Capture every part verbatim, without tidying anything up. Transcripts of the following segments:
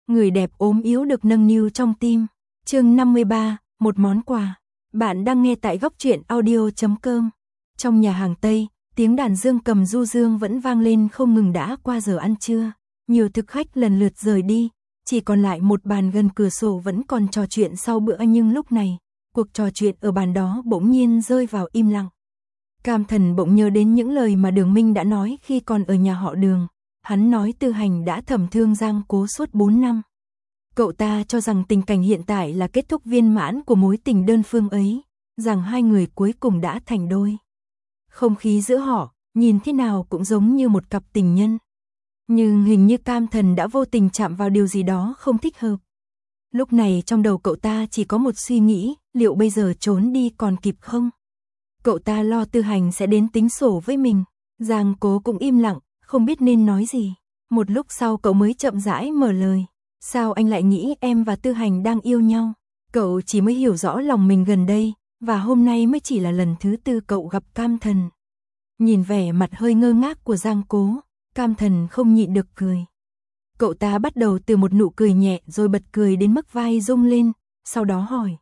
người đẹp ốm yếu được nâng niu trong tim. Chương năm mươi ba, một món quà. Bạn đang nghe tại góc truyện audio chấm com. Trong nhà hàng Tây, tiếng đàn dương cầm du dương vẫn vang lên không ngừng. Đã qua giờ ăn trưa, nhiều thực khách lần lượt rời đi, chỉ còn lại một bàn gần cửa sổ vẫn còn trò chuyện sau bữa. Nhưng lúc này, cuộc trò chuyện ở bàn đó bỗng nhiên rơi vào im lặng. Cam Thần bỗng nhớ đến những lời mà Đường Minh đã nói khi còn ở nhà họ Đường. Hắn nói Tư Hành đã thầm thương Giang Cố suốt bốn năm. Cậu ta cho rằng tình cảnh hiện tại là kết thúc viên mãn của mối tình đơn phương ấy, rằng hai người cuối cùng đã thành đôi. Không khí giữa họ, nhìn thế nào cũng giống như một cặp tình nhân. Nhưng hình như Cam Thần đã vô tình chạm vào điều gì đó không thích hợp. Lúc này trong đầu cậu ta chỉ có một suy nghĩ, liệu bây giờ trốn đi còn kịp không? Cậu ta lo Tư Hành sẽ đến tính sổ với mình. Giang Cố cũng im lặng, không biết nên nói gì. Một lúc sau cậu mới chậm rãi mở lời. Sao anh lại nghĩ em và Tư Hành đang yêu nhau? Cậu chỉ mới hiểu rõ lòng mình gần đây, và hôm nay mới chỉ là lần thứ tư cậu gặp Cam Thần. Nhìn vẻ mặt hơi ngơ ngác của Giang Cố, Cam Thần không nhịn được cười. Cậu ta bắt đầu từ một nụ cười nhẹ rồi bật cười đến mức vai rung lên, sau đó hỏi.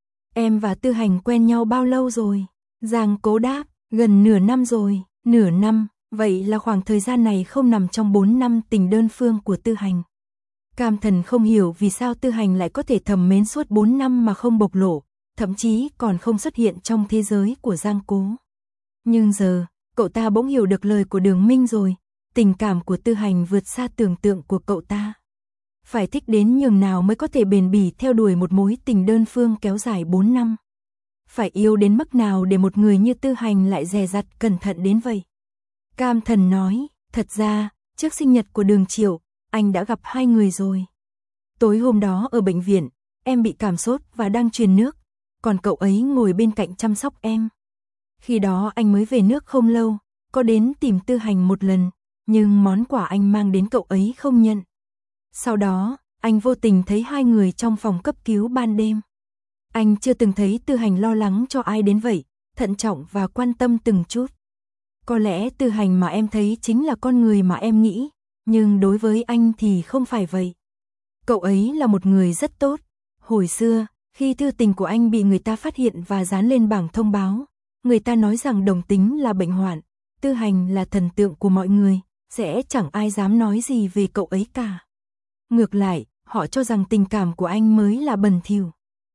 Em và Tư Hành quen nhau bao lâu rồi? Giang Cố đáp, gần nửa năm rồi. Nửa năm, vậy là khoảng thời gian này không nằm trong bốn năm tình đơn phương của Tư Hành. Cam Thần không hiểu vì sao Tư Hành lại có thể thầm mến suốt bốn năm mà không bộc lộ, thậm chí còn không xuất hiện trong thế giới của Giang Cố. Nhưng giờ, cậu ta bỗng hiểu được lời của Đường Minh rồi, tình cảm của Tư Hành vượt xa tưởng tượng của cậu ta. Phải thích đến nhường nào mới có thể bền bỉ theo đuổi một mối tình đơn phương kéo dài bốn năm? Phải yêu đến mức nào để một người như Tư Hành lại dè dặt cẩn thận đến vậy? Cam Thần nói, thật ra, trước sinh nhật của Đường Triệu, anh đã gặp hai người rồi. Tối hôm đó ở bệnh viện, em bị cảm sốt và đang truyền nước, còn cậu ấy ngồi bên cạnh chăm sóc em. Khi đó anh mới về nước không lâu, có đến tìm Tư Hành một lần, nhưng món quà anh mang đến cậu ấy không nhận. Sau đó, anh vô tình thấy hai người trong phòng cấp cứu ban đêm. Anh chưa từng thấy Tư Hành lo lắng cho ai đến vậy, thận trọng và quan tâm từng chút. Có lẽ Tư Hành mà em thấy chính là con người mà em nghĩ, nhưng đối với anh thì không phải vậy. Cậu ấy là một người rất tốt. Hồi xưa, khi thư tình của anh bị người ta phát hiện và dán lên bảng thông báo, người ta nói rằng đồng tính là bệnh hoạn, Tư Hành là thần tượng của mọi người, sẽ chẳng ai dám nói gì về cậu ấy cả. Ngược lại, họ cho rằng tình cảm của anh mới là bẩn thỉu.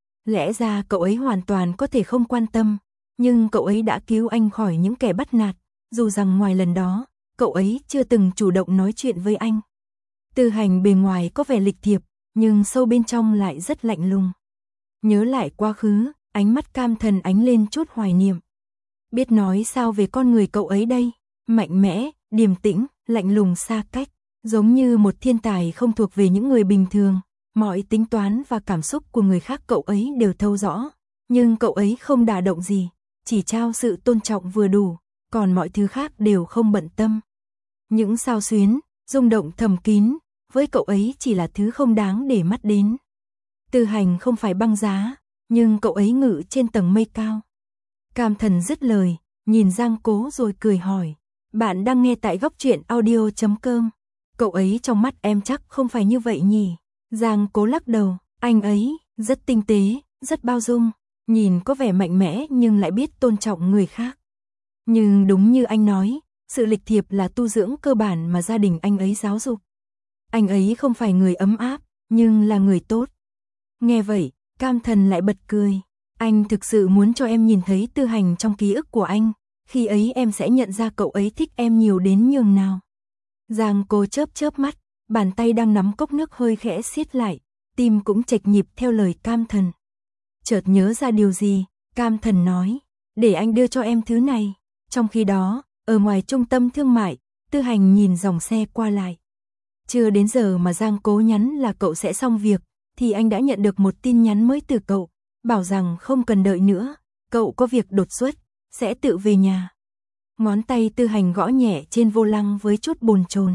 Lẽ ra cậu ấy hoàn toàn có thể không quan tâm, nhưng cậu ấy đã cứu anh khỏi những kẻ bắt nạt, dù rằng ngoài lần đó, cậu ấy chưa từng chủ động nói chuyện với anh. Tư Hành bề ngoài có vẻ lịch thiệp, nhưng sâu bên trong lại rất lạnh lùng. Nhớ lại quá khứ, ánh mắt Cam Thần ánh lên chút hoài niệm. Biết nói sao về con người cậu ấy đây? Mạnh mẽ, điềm tĩnh, lạnh lùng xa cách, giống như một thiên tài không thuộc về những người bình thường. Mọi tính toán và cảm xúc của người khác cậu ấy đều thấu rõ, nhưng cậu ấy không đả động gì, chỉ trao sự tôn trọng vừa đủ, còn mọi thứ khác đều không bận tâm. Những xao xuyến, rung động thầm kín, với cậu ấy chỉ là thứ không đáng để mắt đến. Tư Hành không phải băng giá, nhưng cậu ấy ngự trên tầng mây cao. Cam Thần dứt lời, nhìn Giang Cố rồi cười hỏi, bạn đang nghe tại góc truyện audio chấm com. Cậu ấy trong mắt em chắc không phải như vậy nhỉ? Giang Cố lắc đầu, anh ấy rất tinh tế, rất bao dung, nhìn có vẻ mạnh mẽ nhưng lại biết tôn trọng người khác. Nhưng đúng như anh nói, sự lịch thiệp là tu dưỡng cơ bản mà gia đình anh ấy giáo dục. Anh ấy không phải người ấm áp, nhưng là người tốt. Nghe vậy, Cam Thần lại bật cười. Anh thực sự muốn cho em nhìn thấy Tư Hành trong ký ức của anh, khi ấy em sẽ nhận ra cậu ấy thích em nhiều đến nhường nào. Giang Cố chớp chớp mắt, bàn tay đang nắm cốc nước hơi khẽ siết lại, tim cũng chệch nhịp theo lời Cam Thần. Chợt nhớ ra điều gì, Cam Thần nói, để anh đưa cho em thứ này. Trong khi đó, ở ngoài trung tâm thương mại, Tư Hành nhìn dòng xe qua lại. Chưa đến giờ mà Giang Cố nhắn là cậu sẽ xong việc, thì anh đã nhận được một tin nhắn mới từ cậu, bảo rằng không cần đợi nữa, cậu có việc đột xuất, sẽ tự về nhà. Ngón tay Tư Hành gõ nhẹ trên vô lăng với chút bồn chồn.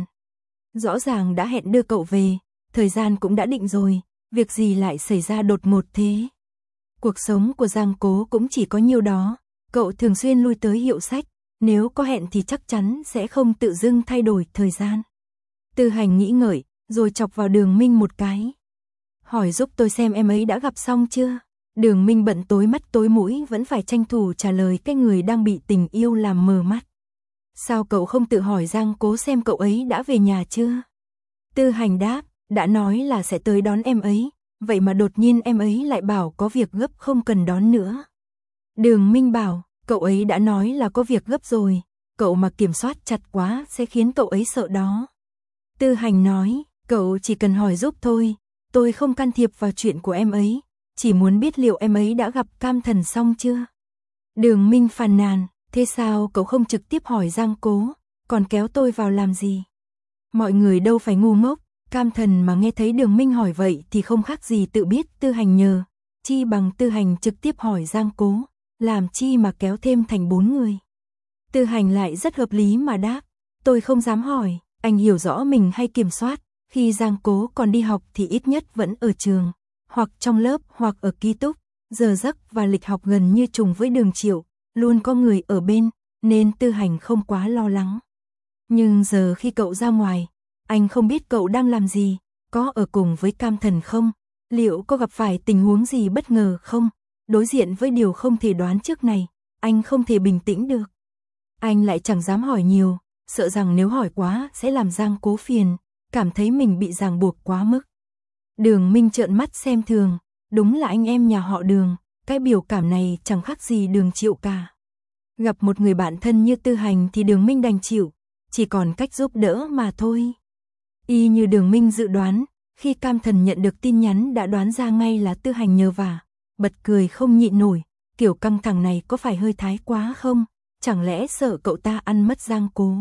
Rõ ràng đã hẹn đưa cậu về, thời gian cũng đã định rồi, việc gì lại xảy ra đột ngột thế? Cuộc sống của Giang Cố cũng chỉ có nhiêu đó, cậu thường xuyên lui tới hiệu sách, nếu có hẹn thì chắc chắn sẽ không tự dưng thay đổi thời gian. Tư Hành nghĩ ngợi, rồi chọc vào Đường Minh một cái. Hỏi giúp tôi xem em ấy đã gặp xong chưa? Đường Minh bận tối mắt tối mũi vẫn phải tranh thủ trả lời cái người đang bị tình yêu làm mờ mắt. Sao cậu không tự hỏi Giang Cố xem cậu ấy đã về nhà chưa? Tư Hành đáp, đã nói là sẽ tới đón em ấy, vậy mà đột nhiên em ấy lại bảo có việc gấp không cần đón nữa. Đường Minh bảo, cậu ấy đã nói là có việc gấp rồi, cậu mà kiểm soát chặt quá sẽ khiến cậu ấy sợ đó. Tư Hành nói, cậu chỉ cần hỏi giúp thôi, tôi không can thiệp vào chuyện của em ấy, chỉ muốn biết liệu em ấy đã gặp Cam Thần xong chưa. Đường Minh phàn nàn, thế sao cậu không trực tiếp hỏi Giang Cố, còn kéo tôi vào làm gì? Mọi người đâu phải ngu ngốc, Cam Thần mà nghe thấy Đường Minh hỏi vậy thì không khác gì tự biết Tư Hành nhờ, chi bằng Tư Hành trực tiếp hỏi Giang Cố, làm chi mà kéo thêm thành bốn người. Tư Hành lại rất hợp lý mà đáp, tôi không dám hỏi, anh hiểu rõ mình hay kiểm soát, khi Giang Cố còn đi học thì ít nhất vẫn ở trường, hoặc trong lớp hoặc ở ký túc, giờ giấc và lịch học gần như trùng với Đường Triệu, luôn có người ở bên, nên Tư Hành không quá lo lắng. Nhưng giờ khi cậu ra ngoài, anh không biết cậu đang làm gì, có ở cùng với Cam Thần không, liệu có gặp phải tình huống gì bất ngờ không, đối diện với điều không thể đoán trước này, anh không thể bình tĩnh được. Anh lại chẳng dám hỏi nhiều, sợ rằng nếu hỏi quá sẽ làm Giang Cố phiền, cảm thấy mình bị ràng buộc quá mức. Đường Minh trợn mắt xem thường, đúng là anh em nhà họ Đường, cái biểu cảm này chẳng khác gì Đường Triệu cả. Gặp một người bạn thân như Tư Hành thì Đường Minh đành chịu, chỉ còn cách giúp đỡ mà thôi. Y như Đường Minh dự đoán, khi Cam Thần nhận được tin nhắn đã đoán ra ngay là Tư Hành nhờ vả, bật cười không nhịn nổi, kiểu căng thẳng này có phải hơi thái quá không, chẳng lẽ sợ cậu ta ăn mất Giang Cố.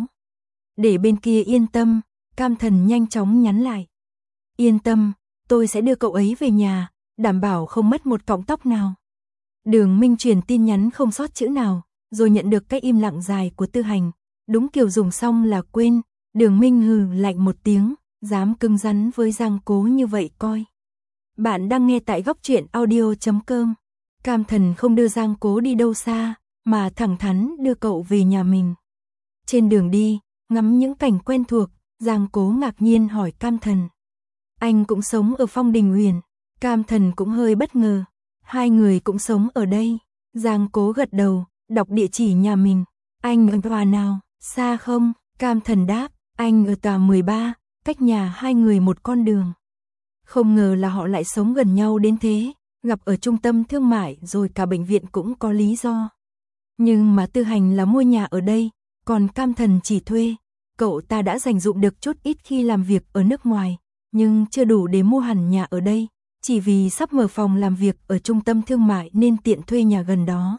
Để bên kia yên tâm, Cam Thần nhanh chóng nhắn lại. Yên tâm, tôi sẽ đưa cậu ấy về nhà, đảm bảo không mất một cọng tóc nào. Đường Minh truyền tin nhắn không sót chữ nào, rồi nhận được cái im lặng dài của Tư Hành, đúng kiểu dùng xong là quên. Đường Minh hừ lạnh một tiếng, dám cứng rắn với Giang Cố như vậy coi. Bạn đang nghe tại góc truyện audio chấm com. Cam Thần không đưa Giang Cố đi đâu xa, mà thẳng thắn đưa cậu về nhà mình. Trên đường đi, ngắm những cảnh quen thuộc, Giang Cố ngạc nhiên hỏi Cam Thần. Anh cũng sống ở Phong Đình Uyển? Cam Thần cũng hơi bất ngờ. Hai người cũng sống ở đây. Giang Cố gật đầu, đọc địa chỉ nhà mình. Anh ở tòa nào, xa không? Cam Thần đáp, anh ở tòa mười ba, cách nhà hai người một con đường. Không ngờ là họ lại sống gần nhau đến thế, gặp ở trung tâm thương mại rồi cả bệnh viện cũng có lý do. Nhưng mà Tư Hành là mua nhà ở đây, còn Cam Thần chỉ thuê. Cậu ta đã dành dụm được chút ít khi làm việc ở nước ngoài, nhưng chưa đủ để mua hẳn nhà ở đây, chỉ vì sắp mở phòng làm việc ở trung tâm thương mại nên tiện thuê nhà gần đó.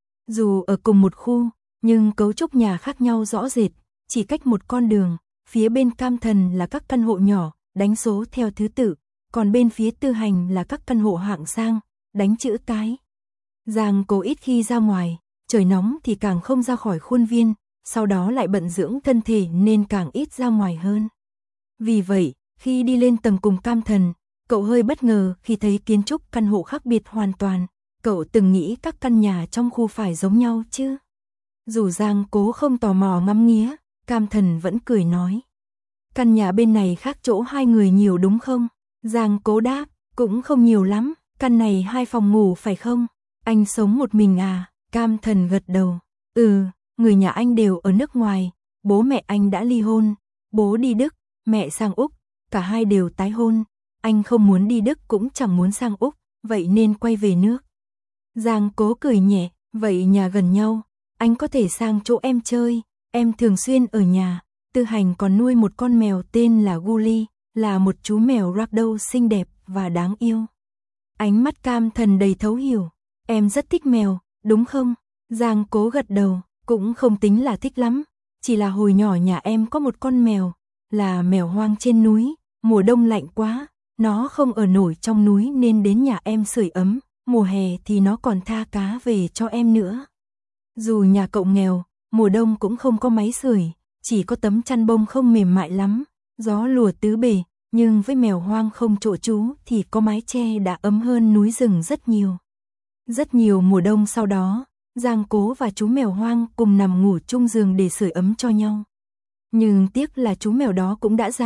Dù ở cùng một khu, nhưng cấu trúc nhà khác nhau rõ rệt, chỉ cách một con đường, phía bên Cam Thần là các căn hộ nhỏ, đánh số theo thứ tự, còn bên phía Tư Hành là các căn hộ hạng sang, đánh chữ cái. Giang Cố ít khi ra ngoài, trời nóng thì càng không ra khỏi khuôn viên, sau đó lại bận dưỡng thân thể nên càng ít ra ngoài hơn. Vì vậy, khi đi lên tầng cùng Cam Thần, cậu hơi bất ngờ khi thấy kiến trúc căn hộ khác biệt hoàn toàn. Cậu từng nghĩ các căn nhà trong khu phải giống nhau chứ? Dù Giang Cố không tò mò ngắm nghía, Cam Thần vẫn cười nói. Căn nhà bên này khác chỗ hai người nhiều đúng không? Giang Cố đáp, cũng không nhiều lắm, căn này hai phòng ngủ phải không? Anh sống một mình à? Cam Thần gật đầu. Ừ, người nhà anh đều ở nước ngoài, bố mẹ anh đã ly hôn, bố đi Đức, mẹ sang Úc, cả hai đều tái hôn. Anh không muốn đi Đức cũng chẳng muốn sang Úc, vậy nên quay về nước. Giang Cố cười nhẹ, vậy nhà gần nhau, anh có thể sang chỗ em chơi, em thường xuyên ở nhà. Tư Hành còn nuôi một con mèo tên là Guli, là một chú mèo ragdoll xinh đẹp và đáng yêu. Ánh mắt Cam Thần đầy thấu hiểu, em rất thích mèo, đúng không? Giang Cố gật đầu, cũng không tính là thích lắm, chỉ là hồi nhỏ nhà em có một con mèo, là mèo hoang trên núi, mùa đông lạnh quá, nó không ở nổi trong núi nên đến nhà em sưởi ấm, mùa hè thì nó còn tha cá về cho em nữa. Dù nhà cậu nghèo, mùa đông cũng không có máy sưởi, chỉ có tấm chăn bông không mềm mại lắm, gió lùa tứ bề, nhưng với mèo hoang không chỗ trú thì có mái che đã ấm hơn núi rừng rất nhiều. Rất nhiều mùa đông sau đó, Giang Cố và chú mèo hoang cùng nằm ngủ chung giường để sưởi ấm cho nhau. Nhưng tiếc là chú mèo đó cũng đã già,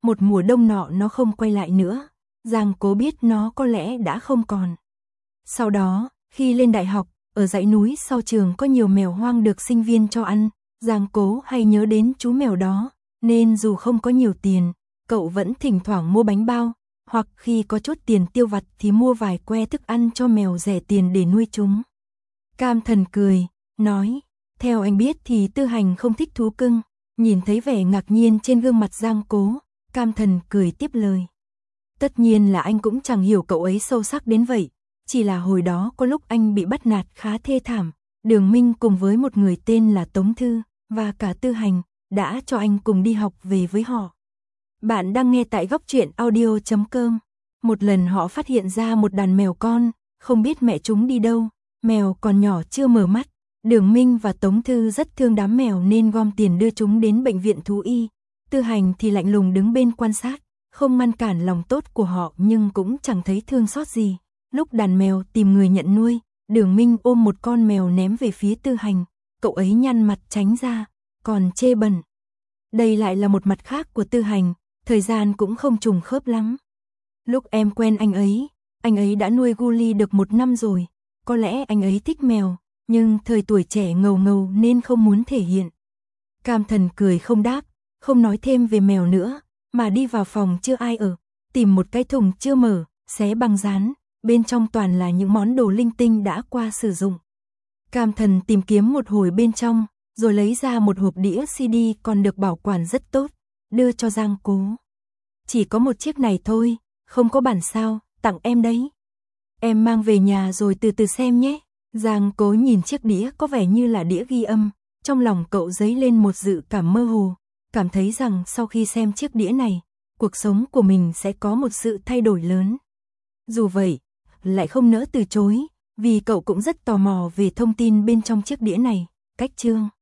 một mùa đông nọ nó không quay lại nữa. Giang Cố biết nó có lẽ đã không còn. Sau đó, khi lên đại học, ở dãy núi sau trường có nhiều mèo hoang được sinh viên cho ăn, Giang Cố hay nhớ đến chú mèo đó, nên dù không có nhiều tiền, cậu vẫn thỉnh thoảng mua bánh bao, hoặc khi có chút tiền tiêu vặt thì mua vài que thức ăn cho mèo rẻ tiền để nuôi chúng. Cam Thần cười, nói, theo anh biết thì Tư Hành không thích thú cưng. Nhìn thấy vẻ ngạc nhiên trên gương mặt Giang Cố, Cam Thần cười tiếp lời. Tất nhiên là anh cũng chẳng hiểu cậu ấy sâu sắc đến vậy, chỉ là hồi đó có lúc anh bị bắt nạt khá thê thảm, Đường Minh cùng với một người tên là Tống Thư, và cả Tư Hành, đã cho anh cùng đi học về với họ. Bạn đang nghe tại góc truyện audio chấm com. Một lần họ phát hiện ra một đàn mèo con, không biết mẹ chúng đi đâu, mèo còn nhỏ chưa mở mắt. Đường Minh và Tống Thư rất thương đám mèo nên gom tiền đưa chúng đến bệnh viện thú y. Tư Hành thì lạnh lùng đứng bên quan sát, không ngăn cản lòng tốt của họ nhưng cũng chẳng thấy thương xót gì. Lúc đàn mèo tìm người nhận nuôi, Đường Minh ôm một con mèo ném về phía Tư Hành, cậu ấy nhăn mặt tránh ra, còn chê bẩn. Đây lại là một mặt khác của Tư Hành, thời gian cũng không trùng khớp lắm. Lúc em quen anh ấy, anh ấy đã nuôi Guli được một năm rồi, có lẽ anh ấy thích mèo, nhưng thời tuổi trẻ ngầu ngầu nên không muốn thể hiện. Cam Thần cười không đáp, không nói thêm về mèo nữa, mà đi vào phòng chưa ai ở, tìm một cái thùng chưa mở, xé băng dán, bên trong toàn là những món đồ linh tinh đã qua sử dụng. Cam Thần tìm kiếm một hồi bên trong, rồi lấy ra một hộp đĩa xê đê còn được bảo quản rất tốt, đưa cho Giang Cố. Chỉ có một chiếc này thôi, không có bản sao, tặng em đấy. Em mang về nhà rồi từ từ xem nhé. Giang Cố nhìn chiếc đĩa có vẻ như là đĩa ghi âm, trong lòng cậu dấy lên một dự cảm mơ hồ, cảm thấy rằng sau khi xem chiếc đĩa này, cuộc sống của mình sẽ có một sự thay đổi lớn. Dù vậy, lại không nỡ từ chối, vì cậu cũng rất tò mò về thông tin bên trong chiếc đĩa này. Cách chương